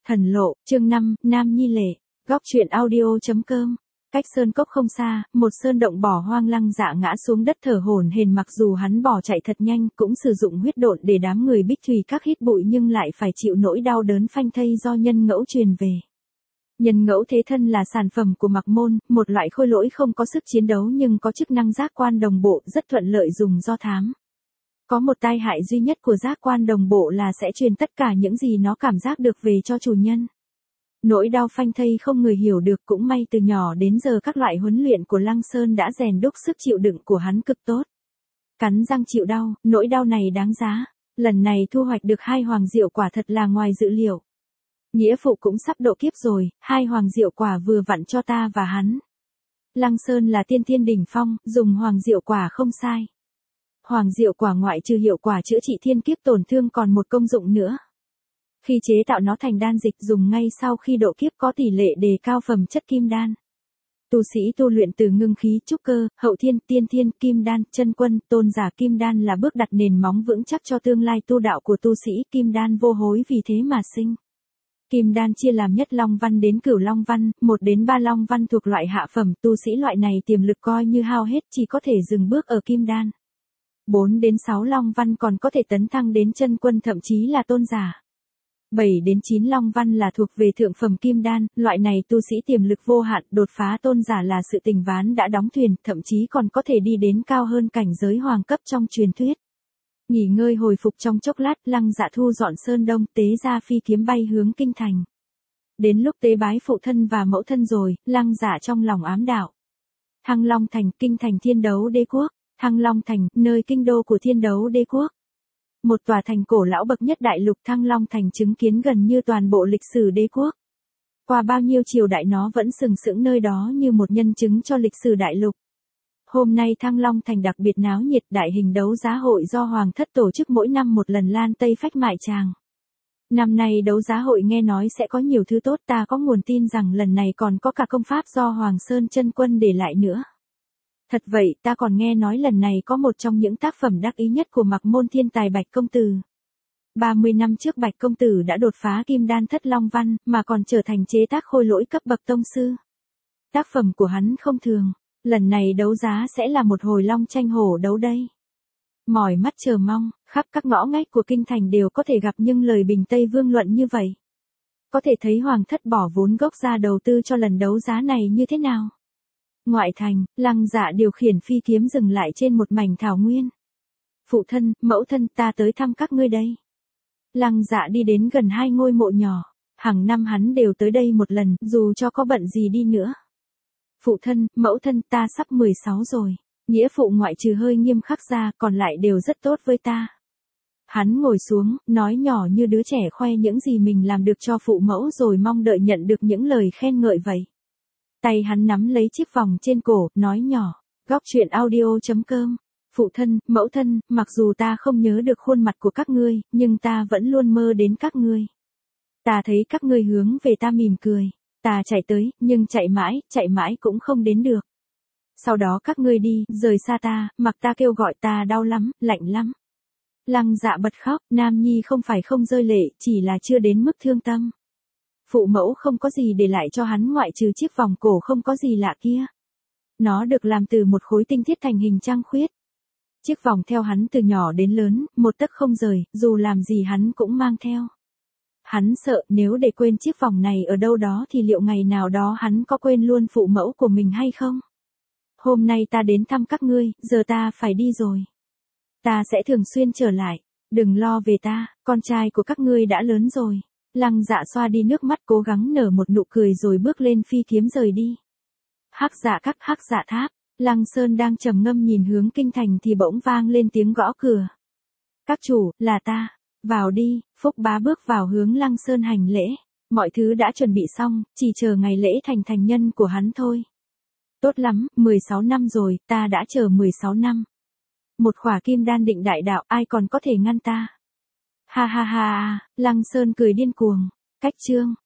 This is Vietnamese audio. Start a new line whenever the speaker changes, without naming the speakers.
Thần lộ, chương 5, Nam Nhi Lệ, góc truyện audio.com. Cách sơn cốc không xa, một sơn động bỏ hoang Lăng Dạ ngã xuống đất thở hổn hển, mặc dù hắn bỏ chạy thật nhanh, cũng sử dụng huyết độn để đám người Bích Thủy các hít bụi nhưng lại phải chịu nỗi đau đớn phanh thây do nhân ngẫu truyền về. Nhân ngẫu thế thân là sản phẩm của Mặc Môn, một loại khôi lỗi không có sức chiến đấu nhưng có chức năng giác quan đồng bộ, rất thuận lợi dùng do thám. Có một tai hại duy nhất của giác quan đồng bộ là sẽ truyền tất cả những gì nó cảm giác được về cho chủ nhân. Nỗi đau phanh thây không người hiểu được, cũng may từ nhỏ đến giờ các loại huấn luyện của Lăng Sơn đã rèn đúc sức chịu đựng của hắn cực tốt. Cắn răng chịu đau, nỗi đau này đáng giá. Lần này thu hoạch được 2 hoàng diệu quả thật là ngoài dự liệu. Nghĩa phụ cũng sắp độ kiếp rồi, 2 hoàng diệu quả vừa vặn cho ta và hắn. Lăng Sơn là tiên thiên đỉnh phong, dùng hoàng diệu quả không sai. Hoàng diệu quả ngoại trừ hiệu quả chữa trị thiên kiếp tổn thương còn một công dụng nữa. Khi chế tạo nó thành đan dịch dùng ngay sau khi độ kiếp có tỷ lệ đề cao phẩm chất kim đan. Tu sĩ tu luyện từ ngưng khí, trúc cơ, hậu thiên, tiên thiên, kim đan, chân quân, tôn giả kim đan là bước đặt nền móng vững chắc cho tương lai tu đạo của tu sĩ kim đan vô hối vì thế mà sinh. Kim đan chia làm nhất long văn đến cửu long văn, 1 đến 3 long văn thuộc loại hạ phẩm, tu sĩ loại này tiềm lực coi như hao hết, chỉ có thể dừng bước ở kim đan. 4 đến 6 long văn còn có thể tấn thăng đến chân quân, thậm chí là tôn giả. 7 đến 9 long văn là thuộc về thượng phẩm kim đan, loại này tu sĩ tiềm lực vô hạn, đột phá tôn giả là sự tình ván đã đóng thuyền, thậm chí còn có thể đi đến cao hơn cảnh giới hoàng cấp trong truyền thuyết. Nghỉ ngơi hồi phục trong chốc lát, Lăng Dạ thu dọn sơn đông, tế ra phi kiếm bay hướng kinh thành. Đến lúc tế bái phụ thân và mẫu thân rồi, Lăng Dạ trong lòng ám đạo. Thăng Long Thành, kinh thành Thiên Đấu Đế quốc. Thăng Long Thành, nơi kinh đô của Thiên Đấu Đế quốc. Một tòa thành cổ lão bậc nhất đại lục, Thăng Long Thành chứng kiến gần như toàn bộ lịch sử đế quốc. Qua bao nhiêu triều đại nó vẫn sừng sững nơi đó như một nhân chứng cho lịch sử đại lục. Hôm nay Thăng Long Thành đặc biệt náo nhiệt, đại hình đấu giá hội do Hoàng thất tổ chức mỗi năm một lần lan tây phách mại tràng. Năm nay đấu giá hội nghe nói sẽ có nhiều thứ tốt, ta có nguồn tin rằng lần này còn có cả công pháp do Hoàng Sơn Chân Quân để lại nữa. Thật vậy, ta còn nghe nói lần này có một trong những tác phẩm đắc ý nhất của Mặc Môn thiên tài Bạch Công Tử. 30 năm trước Bạch Công Tử đã đột phá kim đan thất long văn, mà còn trở thành chế tác khôi lỗi cấp bậc tông sư. Tác phẩm của hắn không thường, lần này đấu giá sẽ là một hồi long tranh hổ đấu đây. Mỏi mắt chờ mong, khắp các ngõ ngách của kinh thành đều có thể gặp những lời bình Tây Vương luận như vậy. Có thể thấy Hoàng thất bỏ vốn gốc ra đầu tư cho lần đấu giá này như thế nào. Ngoại thành, Lăng Dạ điều khiển phi kiếm dừng lại trên một mảnh thảo nguyên. Phụ thân, mẫu thân, ta tới thăm các ngươi đây. Lăng Dạ đi đến gần 2 ngôi mộ nhỏ. Hàng năm hắn đều tới đây một lần, dù cho có bận gì đi nữa. Phụ thân, mẫu thân, ta sắp 16 rồi. Nghĩa phụ ngoại trừ hơi nghiêm khắc ra, còn lại đều rất tốt với ta. Hắn ngồi xuống, nói nhỏ như đứa trẻ khoe những gì mình làm được cho phụ mẫu rồi mong đợi nhận được những lời khen ngợi vậy. Tay hắn nắm lấy chiếc vòng trên cổ, nói nhỏ, góc truyện audio.com. Phụ thân, mẫu thân, mặc dù ta không nhớ được khuôn mặt của các ngươi, nhưng ta vẫn luôn mơ đến các ngươi. Ta thấy các ngươi hướng về ta mỉm cười. Ta chạy tới, nhưng chạy mãi cũng không đến được. Sau đó các ngươi đi, rời xa ta, mặc ta kêu gọi ta đau lắm, lạnh lắm. Lăng Dạ bật khóc, nam nhi không phải không rơi lệ, chỉ là chưa đến mức thương tâm. Phụ mẫu không có gì để lại cho hắn ngoại trừ chiếc vòng cổ không có gì lạ kia. Nó được làm từ một khối tinh thiết thành hình trăng khuyết. Chiếc vòng theo hắn từ nhỏ đến lớn, một tấc không rời, dù làm gì hắn cũng mang theo. Hắn sợ nếu để quên chiếc vòng này ở đâu đó thì liệu ngày nào đó hắn có quên luôn phụ mẫu của mình hay không? Hôm nay ta đến thăm các ngươi, giờ ta phải đi rồi. Ta sẽ thường xuyên trở lại, đừng lo về ta, con trai của các ngươi đã lớn rồi. Lăng Dạ xoa đi nước mắt cố gắng nở một nụ cười rồi bước lên phi kiếm rời đi. Hắc Dạ các, Hắc Dạ tháp, Lăng Sơn đang trầm ngâm nhìn hướng kinh thành thì bỗng vang lên tiếng gõ cửa. Các chủ, là ta, vào đi. Phúc Bá bước vào hướng Lăng Sơn hành lễ. Mọi thứ đã chuẩn bị xong, chỉ chờ ngày lễ thành nhân của hắn thôi. Tốt lắm, 16 năm rồi, ta đã chờ 16 năm. Một khỏa kim đan định đại đạo, ai còn có thể ngăn ta. Ha ha ha, Lăng Sơn cười điên cuồng. Cách chương.